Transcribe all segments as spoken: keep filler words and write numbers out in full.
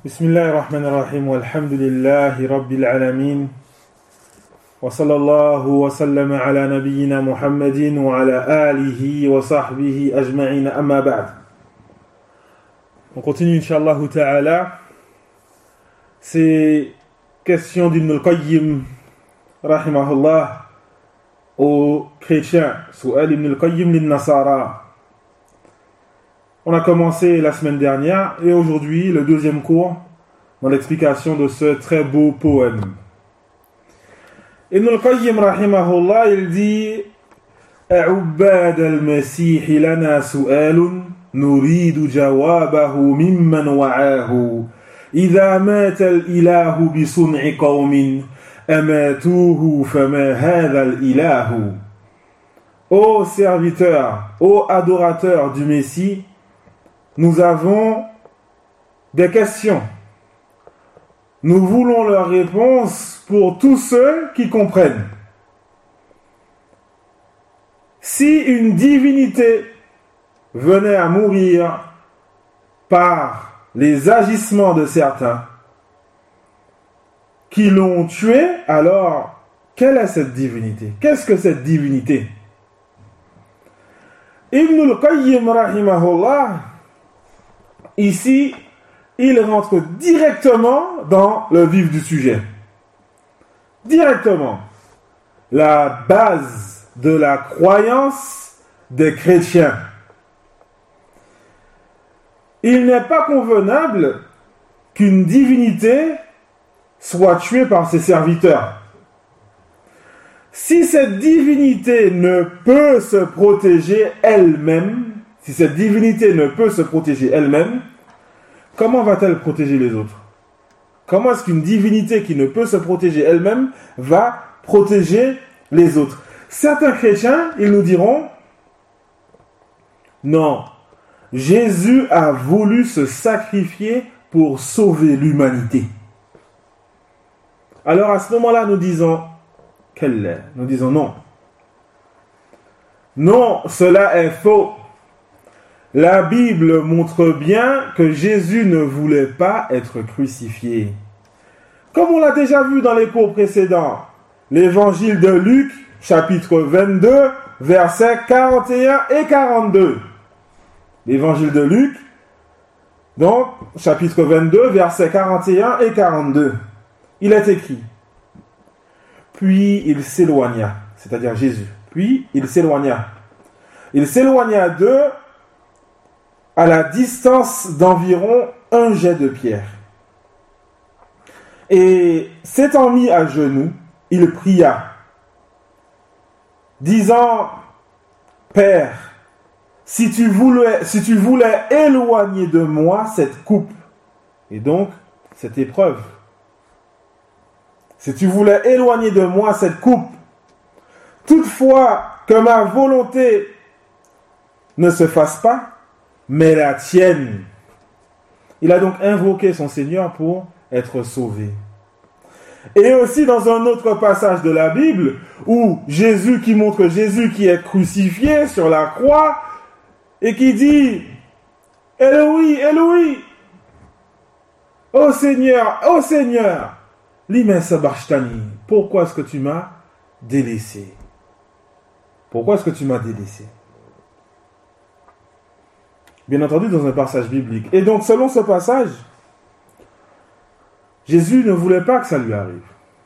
بسم الله الرحمن الرحيم والحمد لله رب العالمين وصلى الله وسلم على نبينا محمد وعلى آله وصحبه أجمعين أما بعد. On continue Inch'Allah Ta'ala ces questions d'Ibn al-Qayyim rahimahullah aux chrétiens, Su'al Ibn al-Qayyim lin-Nasara. On a commencé la semaine dernière et aujourd'hui le deuxième cours dans l'explication de ce très beau poème. Ibn al-Qayyim rahimahullah, il dit أعباد المسيح لنا سؤال نريد جوابه ممن وعاه إذا مات الإله بصنع قوم أماتوه فما هذا الإله. Ô serviteurs, ô adorateurs du Messie, nous avons des questions. Nous voulons leur réponse pour tous ceux qui comprennent. Si une divinité venait à mourir par les agissements de certains qui l'ont tué, alors quelle est cette divinité? Qu'est-ce que cette divinité? Ibn al-Qayyim rahimahullah, ici, il rentre directement dans le vif du sujet. Directement. La base de la croyance des chrétiens. Il n'est pas convenable qu'une divinité soit tuée par ses serviteurs. Si cette divinité ne peut se protéger elle-même, si cette divinité ne peut se protéger elle-même, comment va-t-elle protéger les autres? Comment est-ce qu'une divinité qui ne peut se protéger elle-même va protéger les autres? Certains chrétiens, ils nous diront, non, Jésus a voulu se sacrifier pour sauver l'humanité. Alors à ce moment-là, nous disons, quelle est? Nous disons non. Non, cela est faux. La Bible montre bien que Jésus ne voulait pas être crucifié. Comme on l'a déjà vu dans les cours précédents, l'évangile de Luc, chapitre vingt-deux, versets quarante et un et quarante-deux. L'évangile de Luc, donc, chapitre vingt-deux, versets quarante et un et quarante-deux. Il est écrit, puis il s'éloigna, c'est-à-dire Jésus. Puis il s'éloigna. Il s'éloigna d'eux à la distance d'environ un jet de pierre. Et s'étant mis à genoux, il pria, disant, Père, si tu voulais, si tu voulais éloigner de moi cette coupe, et donc cette épreuve, si tu voulais éloigner de moi cette coupe, toutefois que ma volonté ne se fasse pas, mais la tienne. Il a donc invoqué son Seigneur pour être sauvé. Et aussi dans un autre passage de la Bible, où Jésus, qui montre Jésus qui est crucifié sur la croix, et qui dit, Eloi, Eloi, ô Seigneur, ô Seigneur, lima sabachthani, pourquoi est-ce que tu m'as délaissé? Pourquoi est-ce que tu m'as délaissé? Bien entendu, dans un passage biblique. Et donc, selon ce passage, Jésus ne voulait pas que ça lui arrive.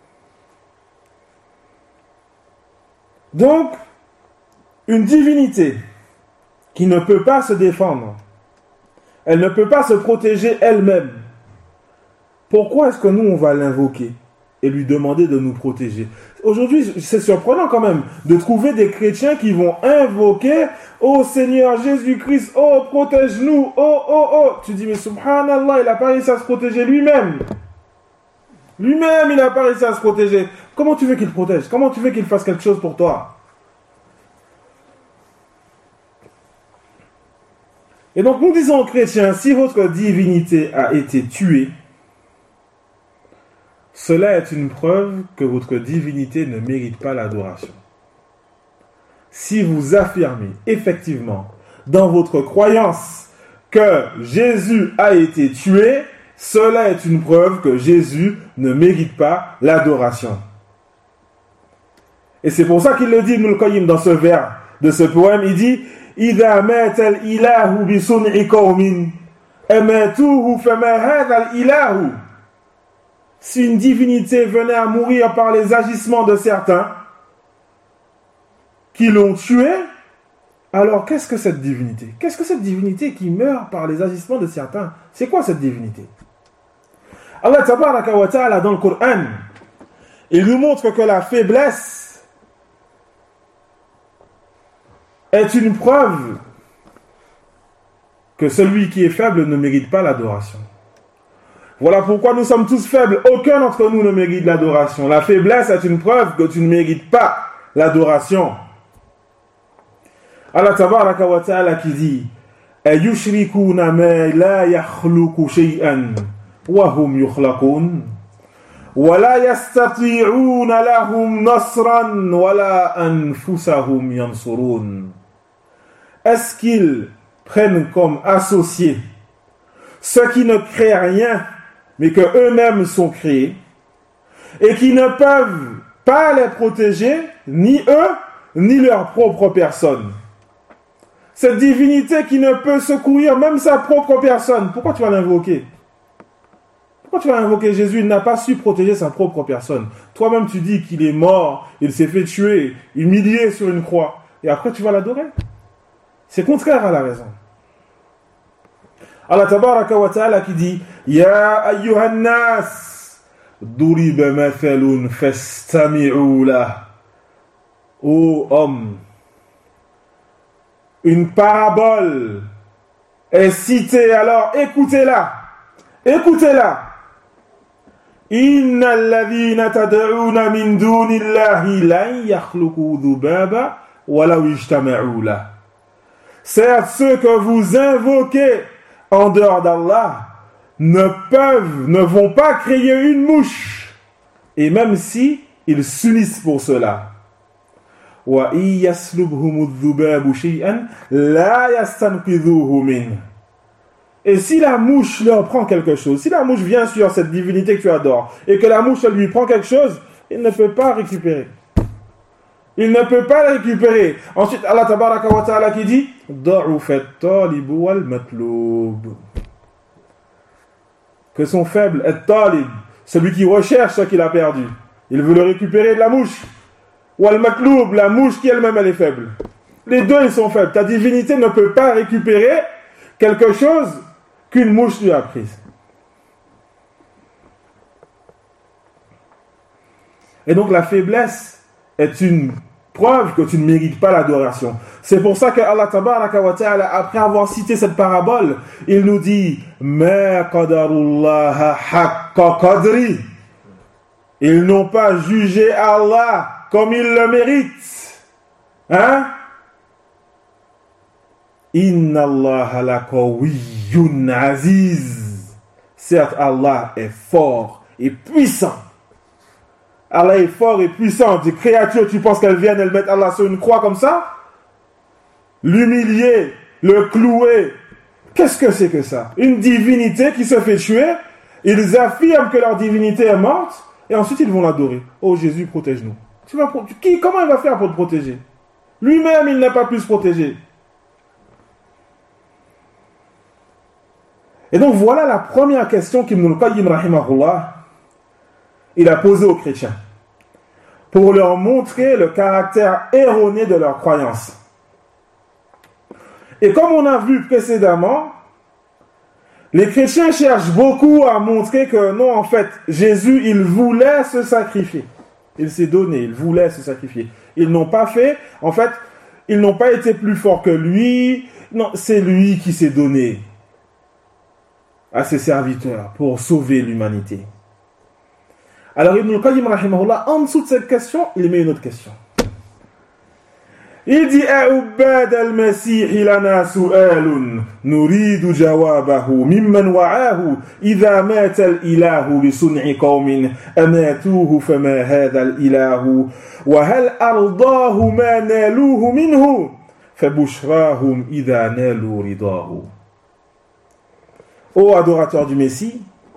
Donc, une divinité qui ne peut pas se défendre, elle ne peut pas se protéger elle-même. Pourquoi est-ce que nous, on va l'invoquer et lui demander de nous protéger? Aujourd'hui, c'est surprenant quand même de trouver des chrétiens qui vont invoquer « Oh Seigneur Jésus-Christ, oh protège-nous, oh, oh, oh » Tu dis « Mais subhanallah, il n'a pas réussi à se protéger lui-même. Lui-même, il n'a pas réussi à se protéger. Comment tu veux qu'il protège? Comment tu veux qu'il fasse quelque chose pour toi ?» Et donc nous disons aux chrétiens, si votre divinité a été tuée, cela est une preuve que votre divinité ne mérite pas l'adoration. Si vous affirmez effectivement dans votre croyance que Jésus a été tué cela est une preuve que Jésus ne mérite pas l'adoration. Et c'est pour ça qu'il le dit, Ibn al-Qayyim, dans ce vers de ce poème, il dit « Idha mata al-ilahu bi sun'i qawmin, amatuhu fama hadha al-ilahu » Si une divinité venait à mourir par les agissements de certains qui l'ont tué, alors qu'est-ce que cette divinité? Qu'est-ce que cette divinité qui meurt par les agissements de certains? C'est quoi cette divinité? Allah tabaraka wa ta'ala dans le Coran, il nous montre que la faiblesse est une preuve que celui qui est faible ne mérite pas l'adoration. Voilà pourquoi nous sommes tous faibles. Aucun d'entre nous ne mérite l'adoration. La faiblesse est une preuve que tu ne mérites pas l'adoration. Allah tabaraka wa ta'ala qui dit ayushrikuna ma la yakhluqu shay'an wa hum yukhlaqun wa la yastati'una lahum nasran wa la anfusahum yansurun. Est-ce qu'ils prennent comme associés ceux qui ne créent rien mais que eux-mêmes sont créés et qui ne peuvent pas les protéger, ni eux ni leur propre personne? Cette divinité qui ne peut secourir même sa propre personne, pourquoi tu vas l'invoquer? Pourquoi tu vas invoquer Jésus? Il n'a pas su protéger sa propre personne. Toi-même tu dis qu'il est mort, il s'est fait tuer, humilié sur une croix, et après tu vas l'adorer? C'est contraire à la raison. Allah tabaraka wa ta'ala qui dit Ya ayyuhan nas duriba mathalun fastami'u lah. Ô homme, une parabole est citée, alors écoutez-la, écoutez-la. Innal ladhina tad'una min dunillahi lan yakhluqu dhubaba walaw ijtama'u lah. Certes, ceux que vous invoquez en dehors d'Allah ne peuvent, ne vont pas créer une mouche, et même si ils s'unissent pour cela. Wa yaslubhum adh-dhubabu shay'an la yastanqidhuhu min. Et si la mouche leur prend quelque chose, si la mouche vient sur cette divinité que tu adores et que la mouche lui prend quelque chose, il ne peut pas récupérer. Il ne peut pas le récupérer. Ensuite, Allah tabaraka wa ta'ala qui dit Da'ufa at-talib wal matlub. Que sont faibles at-talib, celui qui recherche ce qu'il a perdu. Il veut le récupérer de la mouche. Wal matlub, la mouche qui elle-même elle est faible. Les deux ils sont faibles. Ta divinité ne peut pas récupérer quelque chose qu'une mouche lui a prise. Et donc la faiblesse est une preuve que tu ne mérites pas l'adoration. C'est pour ça que Allah tabaraka wa ta'ala, après avoir cité cette parabole, il nous dit Ma qadarullaha haqqa qadri. Ils n'ont pas jugé Allah comme il le mérite. Hein? Inna Allah laqawiyyun aziz. Certes, Allah est fort et puissant. Allah est fort et puissant. Des créatures, tu penses qu'elles viennent, elles mettent Allah sur une croix comme ça? L'humilier, le clouer. Qu'est-ce que c'est que ça? Une divinité qui se fait tuer. Ils affirment que leur divinité est morte et ensuite ils vont l'adorer. Oh Jésus, protège-nous. Tu vas, qui, comment il va faire pour te protéger? Lui-même, il n'a pas pu se protéger. Et donc voilà la première question qu'Ibn al-Qayyim rahimahullah il a posée aux chrétiens pour leur montrer le caractère erroné de leur croyance. Et comme on a vu précédemment, les chrétiens cherchent beaucoup à montrer que non, en fait, Jésus, il voulait se sacrifier. Il s'est donné, il voulait se sacrifier. Ils n'ont pas fait, en fait, ils n'ont pas été plus forts que lui. Non, c'est lui qui s'est donné à ses serviteurs pour sauver l'humanité. Alors Ibn al-Qayyim rahimahullah, en dessous de cette question, il met une autre question. Il dit A'ubad al-Masih lana su'alun nuridu jawabahu mimman wa'ahu idha mata al-ilahu bi sun'i qawmin amatuhu fama hadha al-ilahu wa hal ardahu ma naluhu minhu fabushrahum idha nalu ridahu. Ô adorateur du Messie,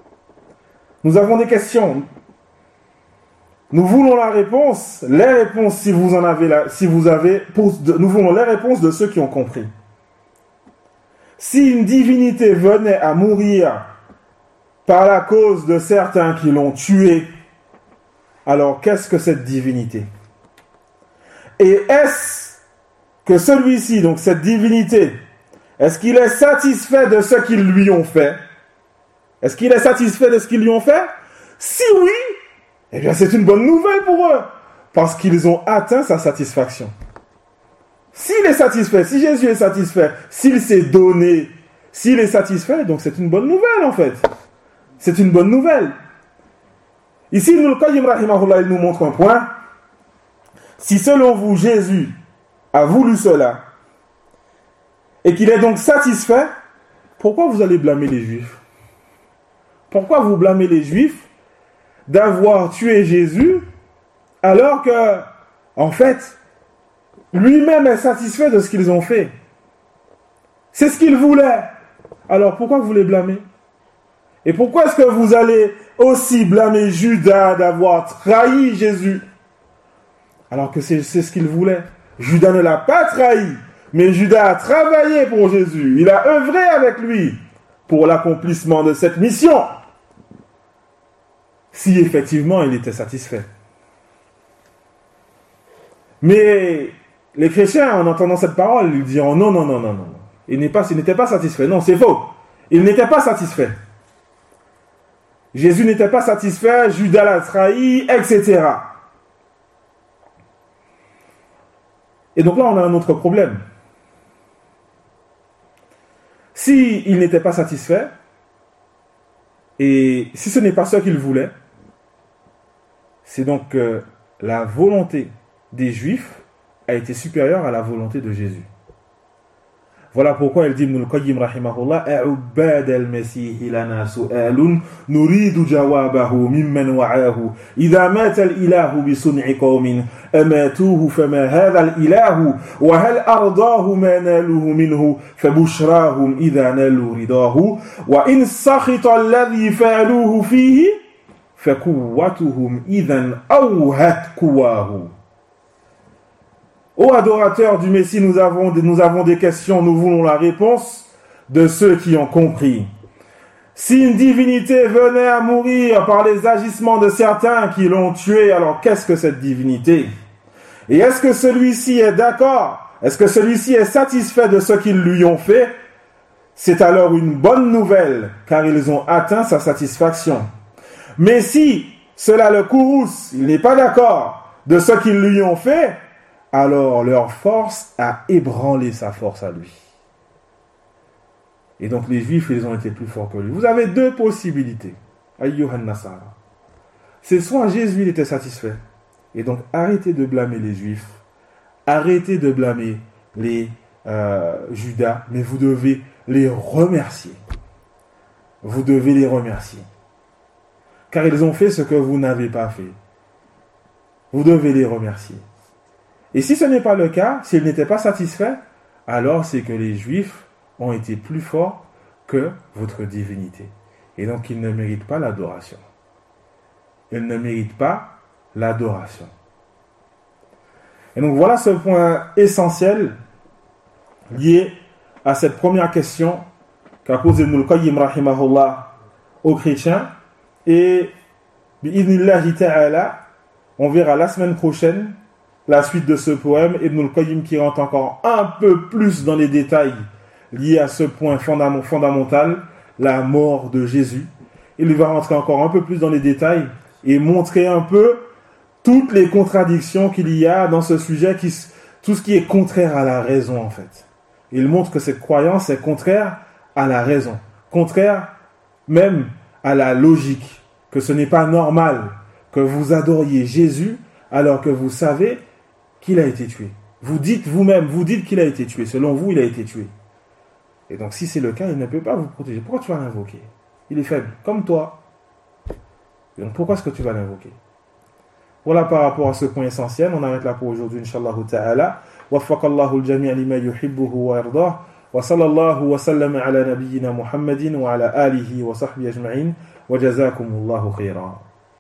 Nous avons des questions. Nous voulons la réponse, les réponses si vous en avez la, si vous avez, pour, de, nous voulons les réponses de ceux qui ont compris. Si une divinité venait à mourir par la cause de certains qui l'ont tué, alors qu'est-ce que cette divinité? Et est-ce que celui-ci, donc cette divinité, est-ce qu'il est satisfait de ce qu'ils lui ont fait? Est-ce qu'il est satisfait de ce qu'ils lui ont fait? Si oui, eh bien c'est une bonne nouvelle pour eux, parce qu'ils ont atteint sa satisfaction. S'il est satisfait, si Jésus est satisfait, s'il s'est donné, s'il est satisfait, donc c'est une bonne nouvelle en fait. C'est une bonne nouvelle. Ici, Ibn al-Qayyim rahimahullah, il nous montre un point. Si selon vous, Jésus a voulu cela, et qu'il est donc satisfait, pourquoi vous allez blâmer les Juifs? Pourquoi vous blâmez les Juifs d'avoir tué Jésus, alors que, en fait, lui-même est satisfait de ce qu'ils ont fait? C'est ce qu'il voulait. Alors pourquoi vous les blâmez? Et pourquoi est-ce que vous allez aussi blâmer Judas d'avoir trahi Jésus, alors que c'est, c'est ce qu'il voulait? Judas ne l'a pas trahi, mais Judas a travaillé pour Jésus. Il a œuvré avec lui pour l'accomplissement de cette mission. Si effectivement il était satisfait. Mais les chrétiens, en entendant cette parole, ils diront non, non, non, non, non. Il, n'est pas, il n'était pas satisfait. Non, c'est faux. Il n'était pas satisfait. Jésus n'était pas satisfait, Judas l'a trahi, et cetera. Et donc là, on a un autre problème. Si il n'était pas satisfait, et si ce n'est pas ce qu'il voulait, c'est donc que la volonté des Juifs a été supérieure à la volonté de Jésus. Voilà pourquoi il dit Ibn al-Qayyim rahimahullah, a'ubbad al-Masih lana su'alun nuridu jawabahu mimman wa'ahu idha mata al-ilahu bi sun'i qawmin amatuhu fama hadha al-ilahu wa hal ardahu ma naluhu minhu fabushrahum idha nalu ridahu wa in sakhita alladhi fa'aluhu fihi faquwwatuhum idhan awhat quwahu. Ô adorateurs du Messie, nous avons, nous avons des questions, nous voulons la réponse de ceux qui ont compris. Si une divinité venait à mourir par les agissements de certains qui l'ont tué, alors qu'est-ce que cette divinité? Et est-ce que celui-ci est d'accord? Est-ce que celui-ci est satisfait de ce qu'ils lui ont fait? C'est alors une bonne nouvelle, car ils ont atteint sa satisfaction. Mais si cela le courrouce, il n'est pas d'accord de ce qu'ils lui ont fait, alors leur force a ébranlé sa force à lui. Et donc les Juifs, ils ont été plus forts que lui. Vous avez deux possibilités. Ayyuhan Nasara. C'est soit Jésus, il était satisfait. Et donc arrêtez de blâmer les Juifs. Arrêtez de blâmer les euh, Judas. Mais vous devez les remercier. Vous devez les remercier. Car ils ont fait ce que vous n'avez pas fait. Vous devez les remercier. Et si ce n'est pas le cas, s'ils n'étaient pas satisfaits, alors c'est que les Juifs ont été plus forts que votre divinité. Et donc ils ne méritent pas l'adoration. Ils ne méritent pas l'adoration. Et donc voilà ce point essentiel lié à cette première question qu'a posée Ibn al-Qayyim rahimahullah aux chrétiens. Et bi'idhnillahi ta'ala, on verra la semaine prochaine la suite de ce poème, Ibn al-Qayyim qui rentre encore un peu plus dans les détails liés à ce point fondamental, la mort de Jésus. Il va rentrer encore un peu plus dans les détails et montrer un peu toutes les contradictions qu'il y a dans ce sujet, qui, tout ce qui est contraire à la raison en fait. Il montre que cette croyance est contraire à la raison, contraire même à la logique, que ce n'est pas normal que vous adoriez Jésus alors que vous savez qu'il a été tué. Vous dites vous-même, vous dites qu'il a été tué. Selon vous, il a été tué. Et donc, si c'est le cas, il ne peut pas vous protéger. Pourquoi tu vas l'invoquer? Il est faible, comme toi. Et donc, pourquoi est-ce que tu vas l'invoquer? Voilà par rapport à ce point essentiel. On arrête là pour aujourd'hui, Inch'Allah ta'ala. Waffaqallahu al-jami'a lima yuhibbuhu wa yardah. Wa sallallahu wa sallam ala nabiyyina Muhammadin wa ala alihi wa sahbihi ajma'in. wa jazakumullahu khayran.